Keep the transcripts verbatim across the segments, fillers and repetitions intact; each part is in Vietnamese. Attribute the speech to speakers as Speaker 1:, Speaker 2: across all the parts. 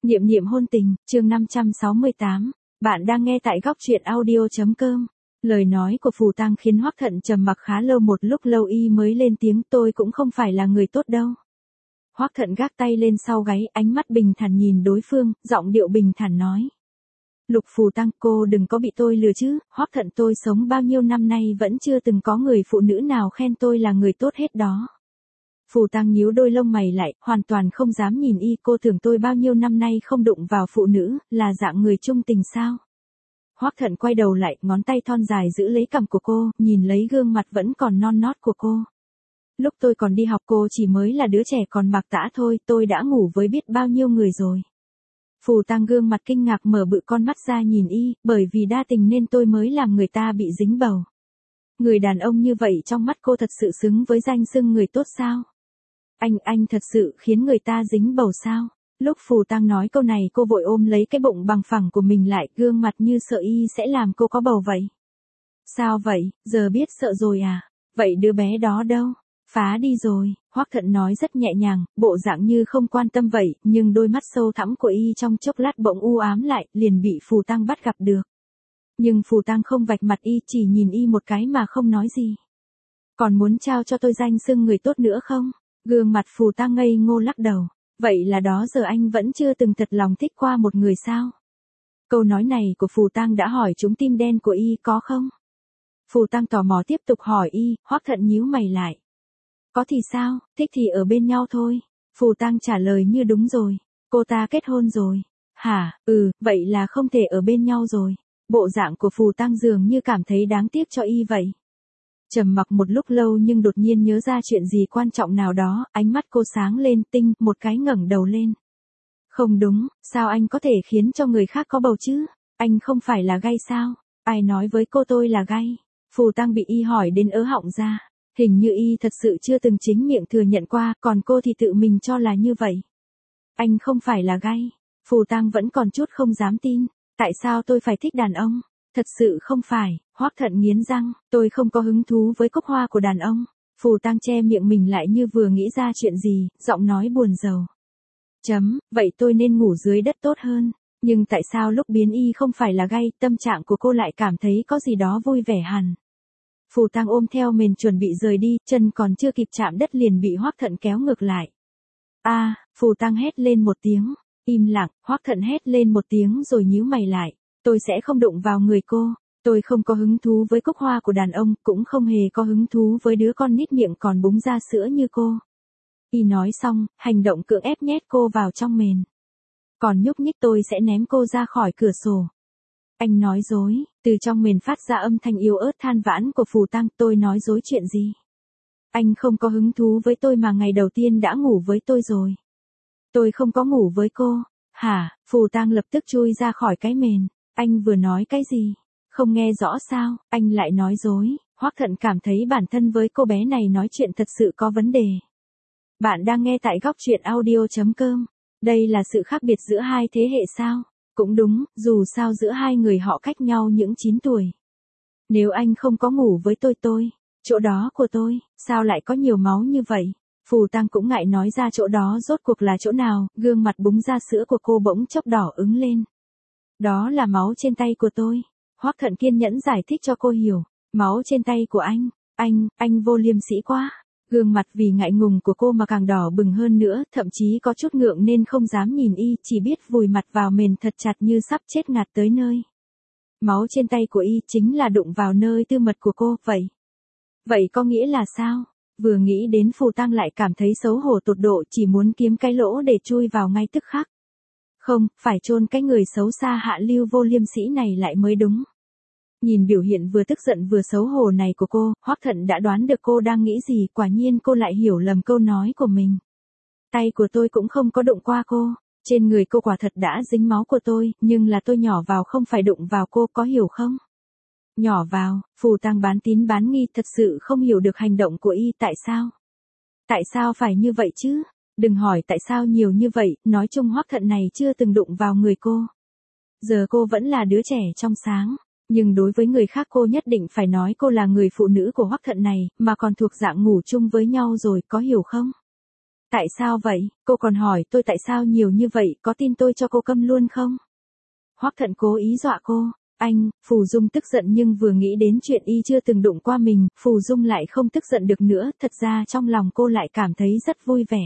Speaker 1: Niệm niệm hôn tình, chương năm trăm sáu mươi tám. Bạn đang nghe tại góc truyện audio.com. Lời nói của Phù Tăng khiến Hoắc Thận trầm mặc khá lâu, một lúc lâu y mới lên tiếng, tôi cũng không phải là người tốt đâu. Hoắc Thận gác tay lên sau gáy, ánh mắt bình thản nhìn đối phương, giọng điệu bình thản nói. Lục Phù Tăng, cô đừng có bị tôi lừa chứ, Hoắc Thận tôi sống bao nhiêu năm nay vẫn chưa từng có người phụ nữ nào khen tôi là người tốt hết đó. Phù Tăng nhíu đôi lông mày lại, hoàn toàn không dám nhìn y, cô tưởng tôi bao nhiêu năm nay không đụng vào phụ nữ, là dạng người trung tình sao? Hoắc Thận quay đầu lại, ngón tay thon dài giữ lấy cằm của cô, nhìn lấy gương mặt vẫn còn non nót của cô. Lúc tôi còn đi học cô chỉ mới là đứa trẻ còn mặc tã thôi, tôi đã ngủ với biết bao nhiêu người rồi. Phù Tăng gương mặt kinh ngạc mở bự con mắt ra nhìn y, bởi vì đa tình nên tôi mới làm người ta bị dính bầu. Người đàn ông như vậy trong mắt cô thật sự xứng với danh xưng người tốt sao? Anh, anh thật sự khiến người ta dính bầu sao? Lúc Phù Tăng nói câu này cô vội ôm lấy cái bụng bằng phẳng của mình lại, gương mặt như sợ y sẽ làm cô có bầu vậy. Sao vậy, giờ biết sợ rồi à? Vậy đứa bé đó đâu? Phá đi rồi, Hoắc Thận nói rất nhẹ nhàng, bộ dạng như không quan tâm vậy, nhưng đôi mắt sâu thẳm của y trong chốc lát bỗng u ám lại, liền bị Phù Tăng bắt gặp được. Nhưng Phù Tăng không vạch mặt y, chỉ nhìn y một cái mà không nói gì. Còn muốn trao cho tôi danh xưng người tốt nữa không? Gương mặt Phù Tăng ngây ngô lắc đầu. Vậy là đó giờ anh vẫn chưa từng thật lòng thích qua một người sao? Câu nói này của Phù Tăng đã hỏi trúng tim đen của y có không? Phù Tăng tò mò tiếp tục hỏi y, Hoắc Thận nhíu mày lại. Có thì sao, thích thì ở bên nhau thôi. Phù Tăng trả lời như đúng rồi. Cô ta kết hôn rồi. Hả, ừ, vậy là không thể ở bên nhau rồi. Bộ dạng của Phù Tăng dường như cảm thấy đáng tiếc cho y vậy. Trầm mặc một lúc lâu nhưng đột nhiên nhớ ra chuyện gì quan trọng nào đó, ánh mắt cô sáng lên tinh, một cái ngẩng đầu lên. Không đúng, sao anh có thể khiến cho người khác có bầu chứ? Anh không phải là gay sao? Ai nói với cô tôi là gay? Phù Tăng bị y hỏi đến ớ họng ra. Hình như y thật sự chưa từng chính miệng thừa nhận qua, còn cô thì tự mình cho là như vậy. Anh không phải là gay. Phù Tăng vẫn còn chút không dám tin. Tại sao tôi phải thích đàn ông? Thật sự không phải, Hoắc Thận nghiến răng, tôi không có hứng thú với cốc hoa của đàn ông. Phù Tăng che miệng mình lại như vừa nghĩ ra chuyện gì, giọng nói buồn rầu. Chấm, vậy tôi nên ngủ dưới đất tốt hơn. Nhưng tại sao lúc biến y không phải là gay, tâm trạng của cô lại cảm thấy có gì đó vui vẻ hẳn. Phù Tăng ôm theo mền chuẩn bị rời đi, chân còn chưa kịp chạm đất liền bị Hoắc Thận kéo ngược lại. A, à, Phù Tăng hét lên một tiếng, im lặng, Hoắc Thận hét lên một tiếng rồi nhíu mày lại. Tôi sẽ không đụng vào người cô, tôi không có hứng thú với cốc hoa của đàn ông, cũng không hề có hứng thú với đứa con nít miệng còn búng ra sữa như cô. Y nói xong, hành động cưỡng ép nhét cô vào trong mền. Còn nhúc nhích tôi sẽ ném cô ra khỏi cửa sổ. Anh nói dối, từ trong mền phát ra âm thanh yếu ớt than vãn của Phù Tăng, tôi nói dối chuyện gì? Anh không có hứng thú với tôi mà ngày đầu tiên đã ngủ với tôi rồi. Tôi không có ngủ với cô. Hả? Phù Tăng lập tức chui ra khỏi cái mền. Anh vừa nói cái gì? Không nghe rõ sao? Anh lại nói dối. Hoắc Thận cảm thấy bản thân với cô bé này nói chuyện thật sự có vấn đề. Bạn đang nghe tại góc truyện audio.com. Đây là sự khác biệt giữa hai thế hệ sao? Cũng đúng, dù sao giữa hai người họ cách nhau những chín tuổi. Nếu anh không có ngủ với tôi tôi, chỗ đó của tôi, sao lại có nhiều máu như vậy? Phù Tăng cũng ngại nói ra chỗ đó rốt cuộc là chỗ nào, gương mặt búng ra sữa của cô bỗng chốc đỏ ứng lên. Đó là máu trên tay của tôi. Hoắc Thận kiên nhẫn giải thích cho cô hiểu. Máu trên tay của anh, anh, anh vô liêm sỉ quá. Gương mặt vì ngại ngùng của cô mà càng đỏ bừng hơn nữa, thậm chí có chút ngượng nên không dám nhìn y, chỉ biết vùi mặt vào mền thật chặt như sắp chết ngạt tới nơi. Máu trên tay của y chính là đụng vào nơi tư mật của cô, vậy. Vậy có nghĩa là sao? Vừa nghĩ đến Phù Tăng lại cảm thấy xấu hổ tột độ, chỉ muốn kiếm cái lỗ để chui vào ngay tức khắc. Không, phải chôn cái người xấu xa hạ lưu vô liêm sỉ này lại mới đúng. Nhìn biểu hiện vừa tức giận vừa xấu hổ này của cô, Hoắc Thận đã đoán được cô đang nghĩ gì, quả nhiên cô lại hiểu lầm câu nói của mình. Tay của tôi cũng không có đụng qua cô, trên người cô quả thật đã dính máu của tôi, nhưng là tôi nhỏ vào không phải đụng vào cô, có hiểu không? Nhỏ vào, Phù Tăng bán tín bán nghi thật sự không hiểu được hành động của y, tại sao? Tại sao phải như vậy chứ? Đừng hỏi tại sao nhiều như vậy, nói chung Hoắc Thận này chưa từng đụng vào người cô. Giờ cô vẫn là đứa trẻ trong sáng, nhưng đối với người khác cô nhất định phải nói cô là người phụ nữ của Hoắc Thận này, mà còn thuộc dạng ngủ chung với nhau rồi, có hiểu không? Tại sao vậy? Cô còn hỏi tôi tại sao nhiều như vậy, có tin tôi cho cô câm luôn không? Hoắc Thận cố ý dọa cô. Anh, Phù Dung tức giận nhưng vừa nghĩ đến chuyện y chưa từng đụng qua mình, Phù Dung lại không tức giận được nữa, thật ra trong lòng cô lại cảm thấy rất vui vẻ.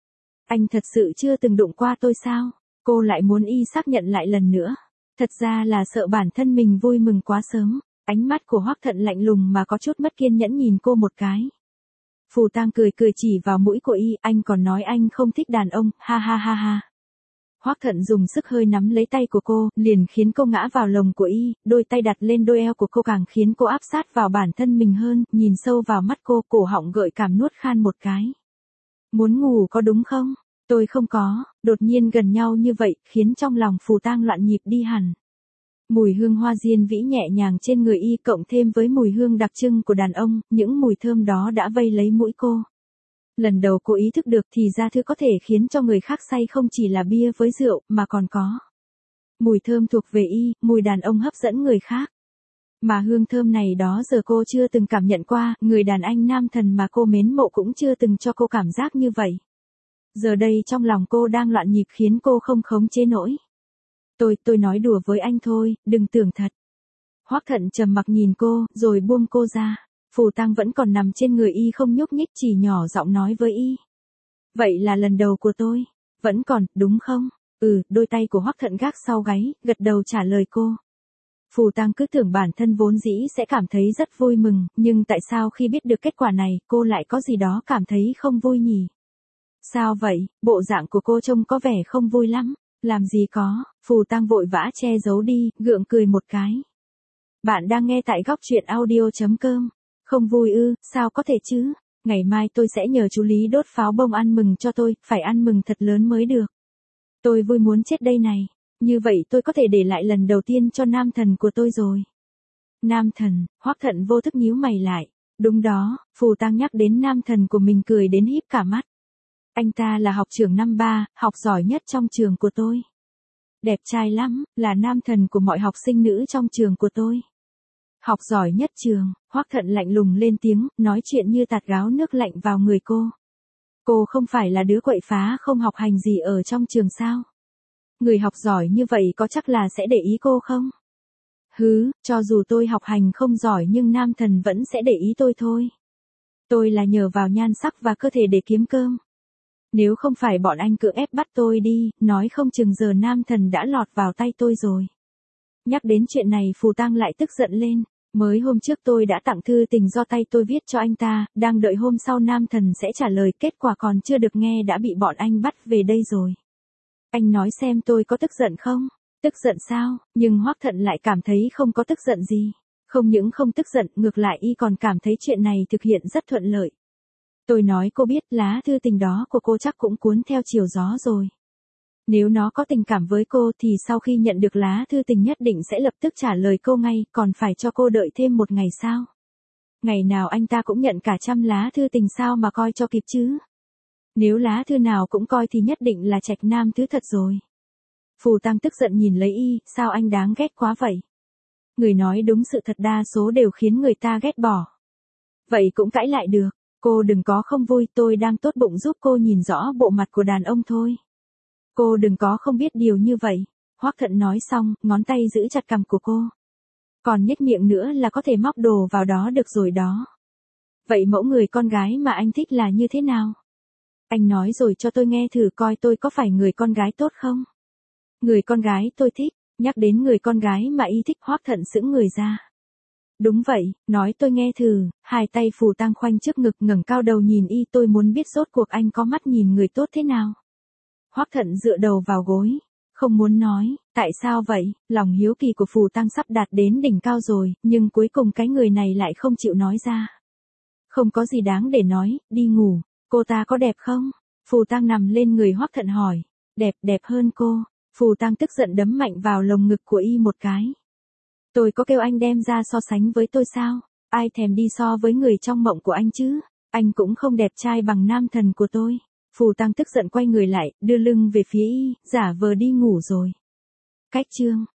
Speaker 1: Anh thật sự chưa từng đụng qua tôi sao? Cô lại muốn y xác nhận lại lần nữa. Thật ra là sợ bản thân mình vui mừng quá sớm. Ánh mắt của Hoắc Thận lạnh lùng mà có chút mất kiên nhẫn nhìn cô một cái. Phù Tang cười cười chỉ vào mũi của y, anh còn nói anh không thích đàn ông, ha ha ha ha. Hoắc Thận dùng sức hơi nắm lấy tay của cô, liền khiến cô ngã vào lồng của y, đôi tay đặt lên đôi eo của cô càng khiến cô áp sát vào bản thân mình hơn, nhìn sâu vào mắt cô, cổ họng gợi cảm nuốt khan một cái. Muốn ngủ có đúng không? Tôi không có, đột nhiên gần nhau như vậy, khiến trong lòng Phù Tang loạn nhịp đi hẳn. Mùi hương hoa diên vĩ nhẹ nhàng trên người y cộng thêm với mùi hương đặc trưng của đàn ông, những mùi thơm đó đã vây lấy mũi cô. Lần đầu cô ý thức được thì ra thứ có thể khiến cho người khác say không chỉ là bia với rượu, mà còn có mùi thơm thuộc về y, mùi đàn ông hấp dẫn người khác. Mà hương thơm này đó giờ cô chưa từng cảm nhận qua, người đàn anh nam thần mà cô mến mộ cũng chưa từng cho cô cảm giác như vậy. Giờ đây trong lòng cô đang loạn nhịp khiến cô không khống chế nổi. Tôi, tôi nói đùa với anh thôi, đừng tưởng thật. Hoắc Thận trầm mặc nhìn cô, rồi buông cô ra. Phù Tang vẫn còn nằm trên người y không nhúc nhích, chỉ nhỏ giọng nói với y. Vậy là lần đầu của tôi. Vẫn còn, đúng không? Ừ, đôi tay của Hoắc Thận gác sau gáy, gật đầu trả lời cô. Phù Tang cứ tưởng bản thân vốn dĩ sẽ cảm thấy rất vui mừng, nhưng tại sao khi biết được kết quả này, cô lại có gì đó cảm thấy không vui nhỉ? Sao vậy, bộ dạng của cô trông có vẻ không vui lắm. Làm gì có, Phù Tang vội vã che giấu đi, gượng cười một cái. Bạn đang nghe tại góc truyện audio chấm com. Không vui ư, sao có thể chứ? Ngày mai tôi sẽ nhờ chú Lý đốt pháo bông ăn mừng cho tôi, phải ăn mừng thật lớn mới được. Tôi vui muốn chết đây này. Như vậy tôi có thể để lại lần đầu tiên cho nam thần của tôi rồi. Nam thần, Hoắc Thận vô thức nhíu mày lại. Đúng đó, Phù Tang nhắc đến nam thần của mình cười đến híp cả mắt. Anh ta là học trưởng năm ba, học giỏi nhất trong trường của tôi. Đẹp trai lắm, là nam thần của mọi học sinh nữ trong trường của tôi. Học giỏi nhất trường, Hoắc Thận lạnh lùng lên tiếng, nói chuyện như tạt gáo nước lạnh vào người cô. Cô không phải là đứa quậy phá không học hành gì ở trong trường sao? Người học giỏi như vậy có chắc là sẽ để ý cô không? Hứ, cho dù tôi học hành không giỏi nhưng nam thần vẫn sẽ để ý tôi thôi. Tôi là nhờ vào nhan sắc và cơ thể để kiếm cơm. Nếu không phải bọn anh cưỡng ép bắt tôi đi, nói không chừng giờ nam thần đã lọt vào tay tôi rồi. Nhắc đến chuyện này Phù Tang lại tức giận lên. Mới hôm trước tôi đã tặng thư tình do tay tôi viết cho anh ta, đang đợi hôm sau nam thần sẽ trả lời, kết quả còn chưa được nghe đã bị bọn anh bắt về đây rồi. Anh nói xem tôi có tức giận không? Tức giận sao? Nhưng Hoắc Thận lại cảm thấy không có tức giận gì. Không những không tức giận, ngược lại y còn cảm thấy chuyện này thực hiện rất thuận lợi. Tôi nói cô biết lá thư tình đó của cô chắc cũng cuốn theo chiều gió rồi. Nếu nó có tình cảm với cô thì sau khi nhận được lá thư tình nhất định sẽ lập tức trả lời cô ngay, còn phải cho cô đợi thêm một ngày sao? Ngày nào anh ta cũng nhận cả trăm lá thư tình sao mà coi cho kịp chứ? Nếu lá thư nào cũng coi thì nhất định là trạch nam thứ thật rồi. Phù Tang tức giận nhìn lấy y, sao anh đáng ghét quá vậy? Người nói đúng sự thật đa số đều khiến người ta ghét bỏ. Vậy cũng cãi lại được, cô đừng có không vui, tôi đang tốt bụng giúp cô nhìn rõ bộ mặt của đàn ông thôi. Cô đừng có không biết điều như vậy. Hoắc Thận nói xong, ngón tay giữ chặt cằm của cô. Còn nhếch miệng nữa là có thể móc đồ vào đó được rồi đó. Vậy mẫu người con gái mà anh thích là như thế nào? Anh nói rồi cho tôi nghe thử coi tôi có phải người con gái tốt không? Người con gái tôi thích, nhắc đến người con gái mà y thích Hoắc Thận sững người ra. Đúng vậy, nói tôi nghe thử, hai tay Phù Tang khoanh trước ngực ngẩng cao đầu nhìn y, tôi muốn biết rốt cuộc anh có mắt nhìn người tốt thế nào. Hoắc Thận dựa đầu vào gối, không muốn nói, tại sao vậy, lòng hiếu kỳ của Phù Tang sắp đạt đến đỉnh cao rồi, nhưng cuối cùng cái người này lại không chịu nói ra. Không có gì đáng để nói, đi ngủ, cô ta có đẹp không? Phù Tang nằm lên người Hoắc Thận hỏi, đẹp, đẹp hơn cô. Phù Tang tức giận đấm mạnh vào lồng ngực của y một cái. Tôi có kêu anh đem ra so sánh với tôi sao? Ai thèm đi so với người trong mộng của anh chứ? Anh cũng không đẹp trai bằng nam thần của tôi. Phù Tang tức giận quay người lại, đưa lưng về phía y, giả vờ đi ngủ rồi. Cách chương